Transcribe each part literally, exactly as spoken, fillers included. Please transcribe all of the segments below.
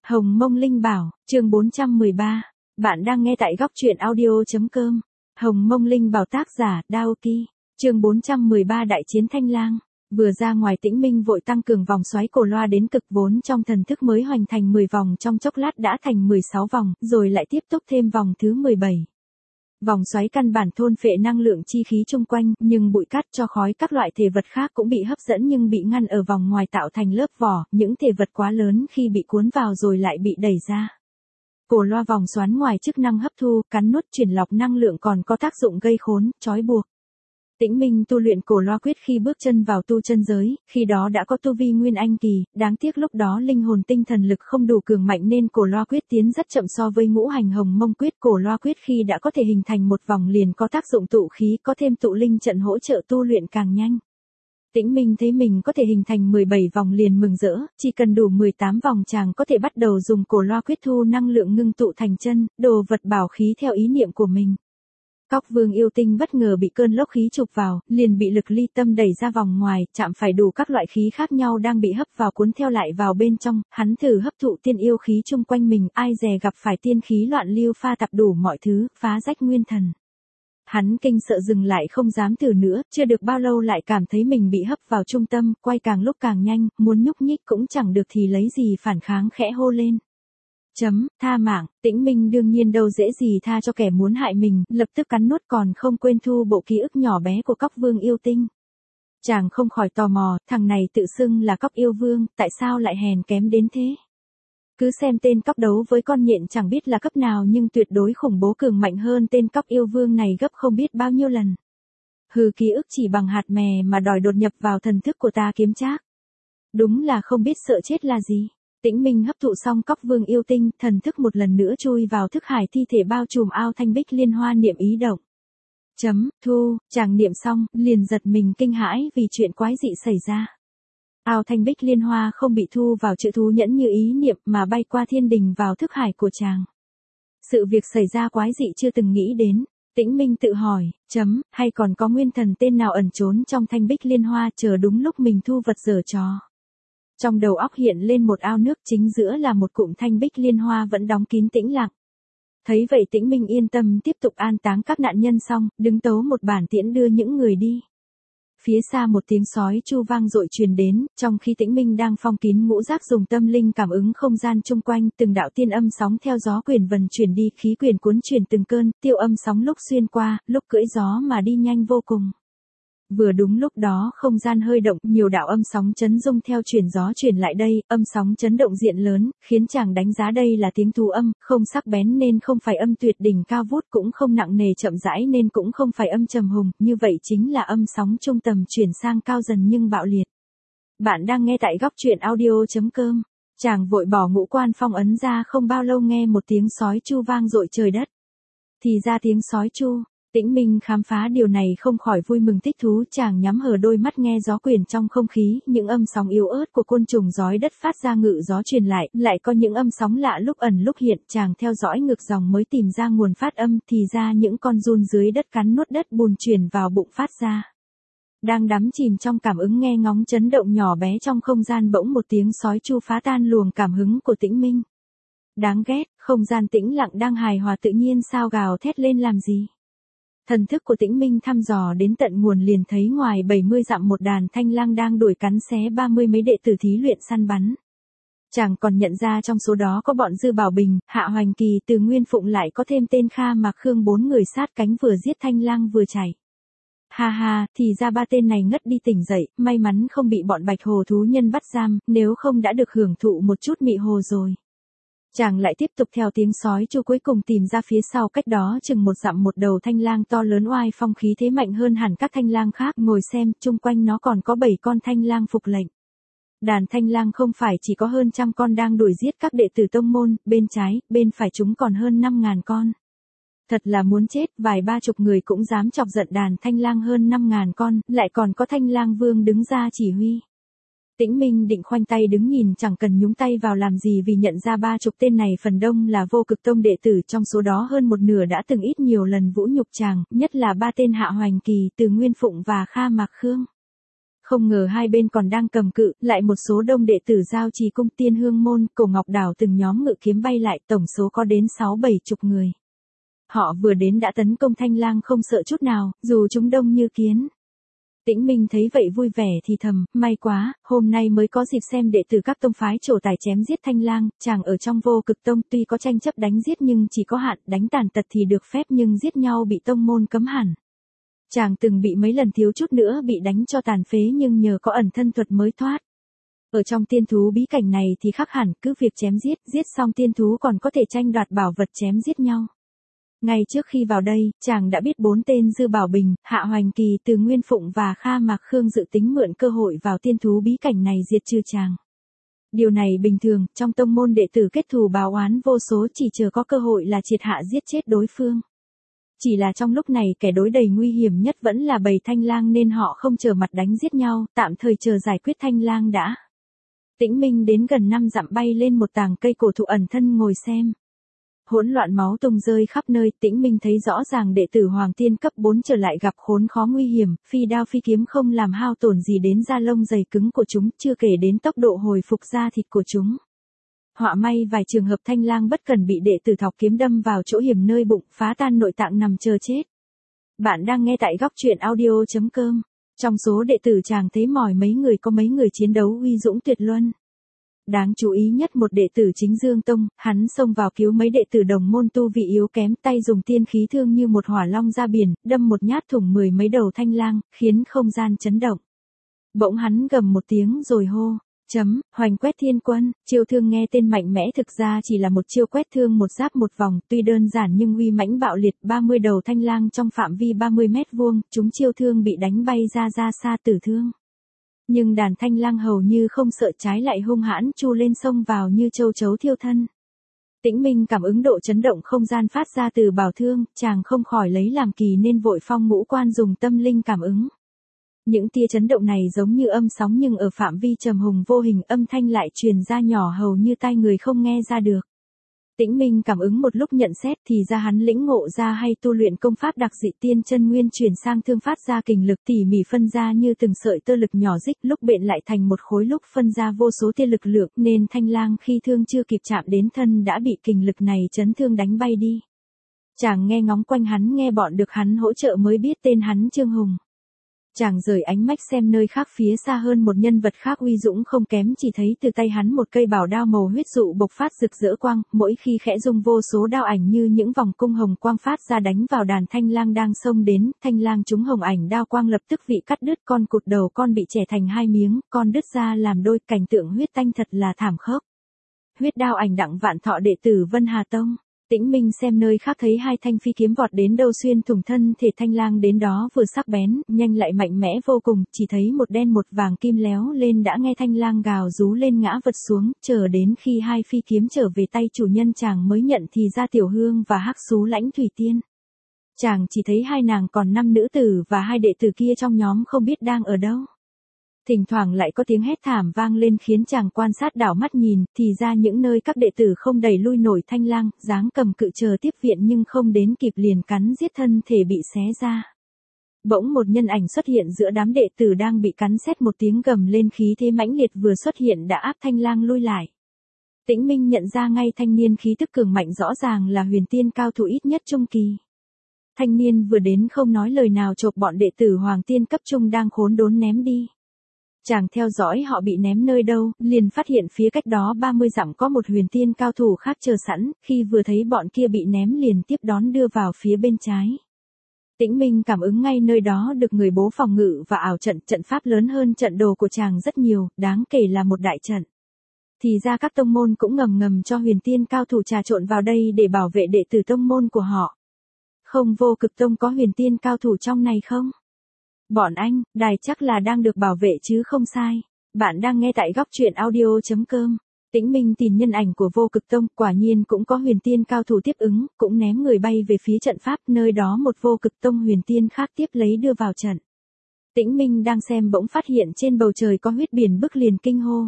Hồng Mông Linh Bảo, chương bốn trăm mười ba. Bạn đang nghe tại góc truyện audio.com. Hồng Mông Linh Bảo tác giả, Daoki. Chương bốn trăm mười ba Đại chiến Thanh Lang. Vừa ra ngoài Tĩnh Minh vội tăng cường vòng xoáy cổ loa đến cực, vốn trong thần thức mới hoành thành mười vòng trong chốc lát đã thành mười sáu vòng, rồi lại tiếp tục thêm vòng thứ mười bảy. Vòng xoáy căn bản thôn phệ năng lượng chi khí chung quanh, nhưng bụi cát, tro khói các loại thể vật khác cũng bị hấp dẫn nhưng bị ngăn ở vòng ngoài tạo thành lớp vỏ, những thể vật quá lớn khi bị cuốn vào rồi lại bị đẩy ra. Cổ loa vòng xoắn ngoài chức năng hấp thu, cắn nuốt, chuyển lọc năng lượng còn có tác dụng gây khốn, trói buộc. Tĩnh Minh tu luyện cổ loa quyết khi bước chân vào tu chân giới, khi đó đã có tu vi Nguyên Anh kỳ, đáng tiếc lúc đó linh hồn tinh thần lực không đủ cường mạnh nên cổ loa quyết tiến rất chậm so với ngũ hành hồng mông quyết. Cổ loa quyết khi đã có thể hình thành một vòng liền có tác dụng tụ khí, có thêm tụ linh trận hỗ trợ tu luyện càng nhanh. Tĩnh Minh thấy mình có thể hình thành mười bảy vòng liền mừng rỡ, chỉ cần đủ mười tám vòng chàng có thể bắt đầu dùng cổ loa quyết thu năng lượng ngưng tụ thành chân, đồ vật bảo khí theo ý niệm của mình. Cóc Vương yêu tinh bất ngờ bị cơn lốc khí chụp vào, liền bị lực ly tâm đẩy ra vòng ngoài, chạm phải đủ các loại khí khác nhau đang bị hấp vào cuốn theo lại vào bên trong, hắn thử hấp thụ tiên yêu khí chung quanh mình, ai dè gặp phải tiên khí loạn lưu pha tạp đủ mọi thứ, phá rách nguyên thần. Hắn kinh sợ dừng lại không dám thử nữa, chưa được bao lâu lại cảm thấy mình bị hấp vào trung tâm, quay càng lúc càng nhanh, muốn nhúc nhích cũng chẳng được thì lấy gì phản kháng, khẽ hô lên. Chấm, tha mạng. Tĩnh Minh đương nhiên đâu dễ gì tha cho kẻ muốn hại mình, lập tức cắn nuốt còn không quên thu bộ ký ức nhỏ bé của Cóc Vương yêu tinh. Chàng không khỏi tò mò, thằng này tự xưng là Cóc yêu vương, tại sao lại hèn kém đến thế? Cứ xem tên cóc đấu với con nhện chẳng biết là cấp nào nhưng tuyệt đối khủng bố cường mạnh hơn tên Cóc yêu vương này gấp không biết bao nhiêu lần. Hừ, ký ức chỉ bằng hạt mè mà đòi đột nhập vào thần thức của ta kiếm trác. Đúng là không biết sợ chết là gì. Tĩnh Minh hấp thụ xong Cóc Vương yêu tinh, thần thức một lần nữa chui vào thức hải thi thể bao trùm ao thanh bích liên hoa, niệm ý động. Chấm, thu, chàng niệm xong, liền giật mình kinh hãi vì chuyện quái dị xảy ra. Ao thanh bích liên hoa không bị thu vào chữ thú nhẫn như ý niệm mà bay qua thiên đình vào thức hải của chàng. Sự việc xảy ra quái dị chưa từng nghĩ đến. Tĩnh Minh tự hỏi, chấm, hay còn có nguyên thần tên nào ẩn trốn trong thanh bích liên hoa chờ đúng lúc mình thu vật giở trò. Trong đầu óc hiện lên một ao nước, chính giữa là một cụm thanh bích liên hoa vẫn đóng kín tĩnh lặng. Thấy vậy Tĩnh Minh yên tâm tiếp tục an táng các nạn nhân xong, đứng tấu một bản tiễn đưa những người đi. Phía xa một tiếng sói chu vang dội truyền đến, trong khi Tĩnh Minh đang phong kín ngũ giác dùng tâm linh cảm ứng không gian chung quanh, từng đạo tiên âm sóng theo gió quyền vần chuyển đi, khí quyền cuốn chuyển từng cơn, tiêu âm sóng lúc xuyên qua, lúc cưỡi gió mà đi nhanh vô cùng. Vừa đúng lúc đó không gian hơi động, nhiều đạo âm sóng chấn rung theo chuyển gió chuyển lại đây, âm sóng chấn động diện lớn, khiến chàng đánh giá đây là tiếng thu âm, không sắc bén nên không phải âm tuyệt đỉnh cao vút, cũng không nặng nề chậm rãi nên cũng không phải âm trầm hùng, như vậy chính là âm sóng trung tầm chuyển sang cao dần nhưng bạo liệt. Bạn đang nghe tại góc truyện audio.com. Chàng vội bỏ ngũ quan phong ấn ra, không bao lâu nghe một tiếng sói chu vang dội trời đất. Thì ra tiếng sói chu. Tĩnh Minh khám phá điều này không khỏi vui mừng thích thú, chàng nhắm hờ đôi mắt nghe gió quyển trong không khí, những âm sóng yếu ớt của côn trùng giói đất phát ra ngự gió truyền lại, lại có những âm sóng lạ lúc ẩn lúc hiện, chàng theo dõi ngược dòng mới tìm ra nguồn phát âm, thì ra những con giun dưới đất cắn nuốt đất bùn truyền vào bụng phát ra. Đang đắm chìm trong cảm ứng nghe ngóng chấn động nhỏ bé trong không gian, bỗng một tiếng sói chu phá tan luồng cảm hứng của Tĩnh Minh. Đáng ghét, không gian tĩnh lặng đang hài hòa tự nhiên sao gào thét lên làm gì? Thần thức của Tĩnh Minh thăm dò đến tận nguồn liền thấy ngoài bảy mươi dặm một đàn thanh lang đang đuổi cắn xé ba mươi mấy đệ tử thí luyện săn bắn. Chàng còn nhận ra trong số đó có bọn Dư Bảo Bình, Hạ Hoành Kỳ, Từ Nguyên Phụng, lại có thêm tên Kha Mạc Khương, bốn người sát cánh vừa giết thanh lang vừa chạy. Ha ha, thì ra ba tên này ngất đi tỉnh dậy, may mắn không bị bọn bạch hồ thú nhân bắt giam, nếu không đã được hưởng thụ một chút mị hồ rồi. Chàng lại tiếp tục theo tiếng sói chu cuối cùng tìm ra phía sau cách đó chừng một dặm một đầu thanh lang to lớn oai phong khí thế mạnh hơn hẳn các thanh lang khác, ngồi xem, chung quanh nó còn có bảy con thanh lang phục lệnh. Đàn thanh lang không phải chỉ có hơn trăm con đang đuổi giết các đệ tử tông môn, bên trái, bên phải chúng còn hơn năm ngàn con. Thật là muốn chết, vài ba chục người cũng dám chọc giận đàn thanh lang hơn năm ngàn con, lại còn có thanh lang vương đứng ra chỉ huy. Tĩnh Minh định khoanh tay đứng nhìn chẳng cần nhúng tay vào làm gì vì nhận ra ba chục tên này phần đông là vô cực tông đệ tử, trong số đó hơn một nửa đã từng ít nhiều lần vũ nhục chàng, nhất là ba tên Hạ Hoành Kỳ, Từ Nguyên Phụng và Kha Mạc Khương. Không ngờ hai bên còn đang cầm cự, lại một số đông đệ tử giao trì cung Tiên Hương môn, Cổ Ngọc Đảo từng nhóm ngự kiếm bay lại, tổng số có đến sáu bảy chục người. Họ vừa đến đã tấn công Thanh Lang không sợ chút nào, dù chúng đông như kiến. Tĩnh Minh thấy vậy vui vẻ thì thầm, may quá, hôm nay mới có dịp xem đệ tử các tông phái trổ tài chém giết Thanh Lang, chàng ở trong Vô Cực Tông tuy có tranh chấp đánh giết nhưng chỉ có hạn, đánh tàn tật thì được phép nhưng giết nhau bị tông môn cấm hẳn. Chàng từng bị mấy lần thiếu chút nữa bị đánh cho tàn phế nhưng nhờ có ẩn thân thuật mới thoát. Ở trong tiên thú bí cảnh này thì khác hẳn, cứ việc chém giết, giết xong tiên thú còn có thể tranh đoạt bảo vật chém giết nhau. Ngay trước khi vào đây, chàng đã biết bốn tên Dư Bảo Bình, Hạ Hoành Kỳ, Từ Nguyên Phụng và Kha Mạc Khương dự tính mượn cơ hội vào tiên thú bí cảnh này diệt trừ chàng. Điều này bình thường, trong tông môn đệ tử kết thù báo oán vô số chỉ chờ có cơ hội là triệt hạ giết chết đối phương. Chỉ là trong lúc này kẻ đối đầy nguy hiểm nhất vẫn là bầy Thanh Lang nên họ không chờ mặt đánh giết nhau, tạm thời chờ giải quyết Thanh Lang đã. Tĩnh Minh đến gần năm dặm bay lên một tàng cây cổ thụ ẩn thân ngồi xem. Hỗn loạn máu tung rơi khắp nơi, Tĩnh Minh thấy rõ ràng đệ tử Hoàng Tiên cấp bốn trở lại gặp khốn khó nguy hiểm, phi đao phi kiếm không làm hao tổn gì đến da lông dày cứng của chúng, chưa kể đến tốc độ hồi phục da thịt của chúng. Họa may vài trường hợp Thanh Lang bất cần bị đệ tử thọc kiếm đâm vào chỗ hiểm nơi bụng, phá tan nội tạng nằm chờ chết. Bạn đang nghe tại góc truyện audio chấm com. Trong số đệ tử chàng thấy mỏi mấy người có mấy người chiến đấu uy dũng tuyệt luân. Đáng chú ý nhất một đệ tử Chính Dương Tông, hắn xông vào cứu mấy đệ tử đồng môn tu vị yếu kém, tay dùng tiên khí thương như một hỏa long ra biển, đâm một nhát thủng mười mấy đầu Thanh Lang, khiến không gian chấn động. Bỗng hắn gầm một tiếng rồi hô, chấm, Hoành Quét Thiên Quân, chiêu thương nghe tên mạnh mẽ thực ra chỉ là một chiêu quét thương một giáp một vòng, tuy đơn giản nhưng uy mãnh bạo liệt, ba mươi đầu Thanh Lang trong phạm vi ba mươi mét vuông, chúng chiêu thương bị đánh bay ra ra xa tử thương. Nhưng đàn Thanh Lang hầu như không sợ, trái lại hung hãn chu lên sông vào như châu chấu thiêu thân. Tĩnh Minh cảm ứng độ chấn động không gian phát ra từ bảo thương, chàng không khỏi lấy làm kỳ nên vội phong ngũ quan dùng tâm linh cảm ứng. Những tia chấn động này giống như âm sóng nhưng ở phạm vi trầm hùng vô hình, âm thanh lại truyền ra nhỏ hầu như tai người không nghe ra được. Tĩnh Minh cảm ứng một lúc nhận xét thì ra hắn lĩnh ngộ ra hay tu luyện công pháp đặc dị tiên chân nguyên chuyển sang thương phát ra kình lực tỉ mỉ phân ra như từng sợi tơ lực nhỏ dích, lúc bện lại thành một khối, lúc phân ra vô số tia lực lượng nên Thanh Lang khi thương chưa kịp chạm đến thân đã bị kình lực này chấn thương đánh bay đi. Chàng nghe ngóng quanh hắn nghe bọn được hắn hỗ trợ mới biết tên hắn Trương Hùng. Chàng rời ánh mắt xem nơi khác, phía xa hơn một nhân vật khác uy dũng không kém, chỉ thấy từ tay hắn một cây bảo đao màu huyết dụ bộc phát rực rỡ quang, mỗi khi khẽ rung vô số đao ảnh như những vòng cung hồng quang phát ra đánh vào đàn Thanh Lang đang xông đến, Thanh Lang trúng hồng ảnh đao quang lập tức vị cắt đứt, con cụt đầu con bị chẻ thành hai miếng, con đứt ra làm đôi, cảnh tượng huyết tanh thật là thảm khốc. Huyết đao ảnh Đặng Vạn Thọ đệ tử Vân Hà Tông. Tĩnh Minh xem nơi khác thấy hai thanh phi kiếm vọt đến đâu xuyên thủng thân thể Thanh Lang đến đó, vừa sắc bén, nhanh lại mạnh mẽ vô cùng, chỉ thấy một đen một vàng kim léo lên đã nghe Thanh Lang gào rú lên ngã vật xuống, chờ đến khi hai phi kiếm trở về tay chủ nhân chàng mới nhận thì ra Tiểu Hương và Hắc Xú Lãnh Thủy Tiên. Chàng chỉ thấy hai nàng còn năm nữ tử và hai đệ tử kia trong nhóm không biết đang ở đâu. Thỉnh thoảng lại có tiếng hét thảm vang lên khiến chàng quan sát đảo mắt nhìn, thì ra những nơi các đệ tử không đẩy lui nổi Thanh Lang, dáng cầm cự chờ tiếp viện nhưng không đến kịp liền cắn giết, thân thể bị xé ra. Bỗng một nhân ảnh xuất hiện giữa đám đệ tử đang bị cắn, xét một tiếng gầm lên, khí thế mãnh liệt vừa xuất hiện đã áp Thanh Lang lui lại. Tĩnh Minh nhận ra ngay thanh niên khí tức cường mạnh rõ ràng là huyền tiên cao thủ ít nhất trung kỳ. Thanh niên vừa đến không nói lời nào chộp bọn đệ tử Hoàng Tiên cấp trung đang khốn đốn ném đi. Chàng theo dõi họ bị ném nơi đâu, liền phát hiện phía cách đó ba mươi dặm có một huyền tiên cao thủ khác chờ sẵn, khi vừa thấy bọn kia bị ném liền tiếp đón đưa vào phía bên trái. Tĩnh Minh cảm ứng ngay nơi đó được người bố phòng ngự và ảo trận, trận pháp lớn hơn trận đồ của chàng rất nhiều, đáng kể là một đại trận. Thì ra các tông môn cũng ngầm ngầm cho huyền tiên cao thủ trà trộn vào đây để bảo vệ đệ tử tông môn của họ. Không, Vô Cực Tông có huyền tiên cao thủ trong này không? Bọn anh, đài chắc là đang được bảo vệ chứ không sai. Bạn đang nghe tại góc truyện audio chấm com. Tĩnh Minh tìm nhân ảnh của Vô Cực Tông, quả nhiên cũng có huyền tiên cao thủ tiếp ứng, cũng ném người bay về phía trận pháp, nơi đó một Vô Cực Tông huyền tiên khác tiếp lấy đưa vào trận. Tĩnh Minh đang xem bỗng phát hiện trên bầu trời có huyết biển bức, liền kinh hô.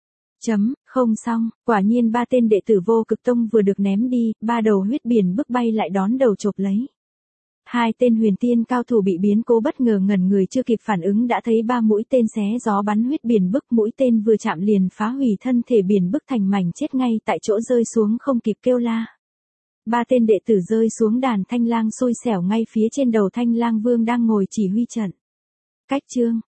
Chấm, không xong, quả nhiên ba tên đệ tử Vô Cực Tông vừa được ném đi, ba đầu huyết biển bức bay lại đón đầu chộp lấy. Hai tên huyền tiên cao thủ bị biến cố bất ngờ ngẩn người chưa kịp phản ứng đã thấy ba mũi tên xé gió bắn huyết biển bức, mũi tên vừa chạm liền phá hủy thân thể biển bức thành mảnh chết ngay tại chỗ, rơi xuống không kịp kêu la. Ba tên đệ tử rơi xuống đàn Thanh Lang xui xẻo ngay phía trên đầu Thanh Lang Vương đang ngồi chỉ huy trận. Cách chương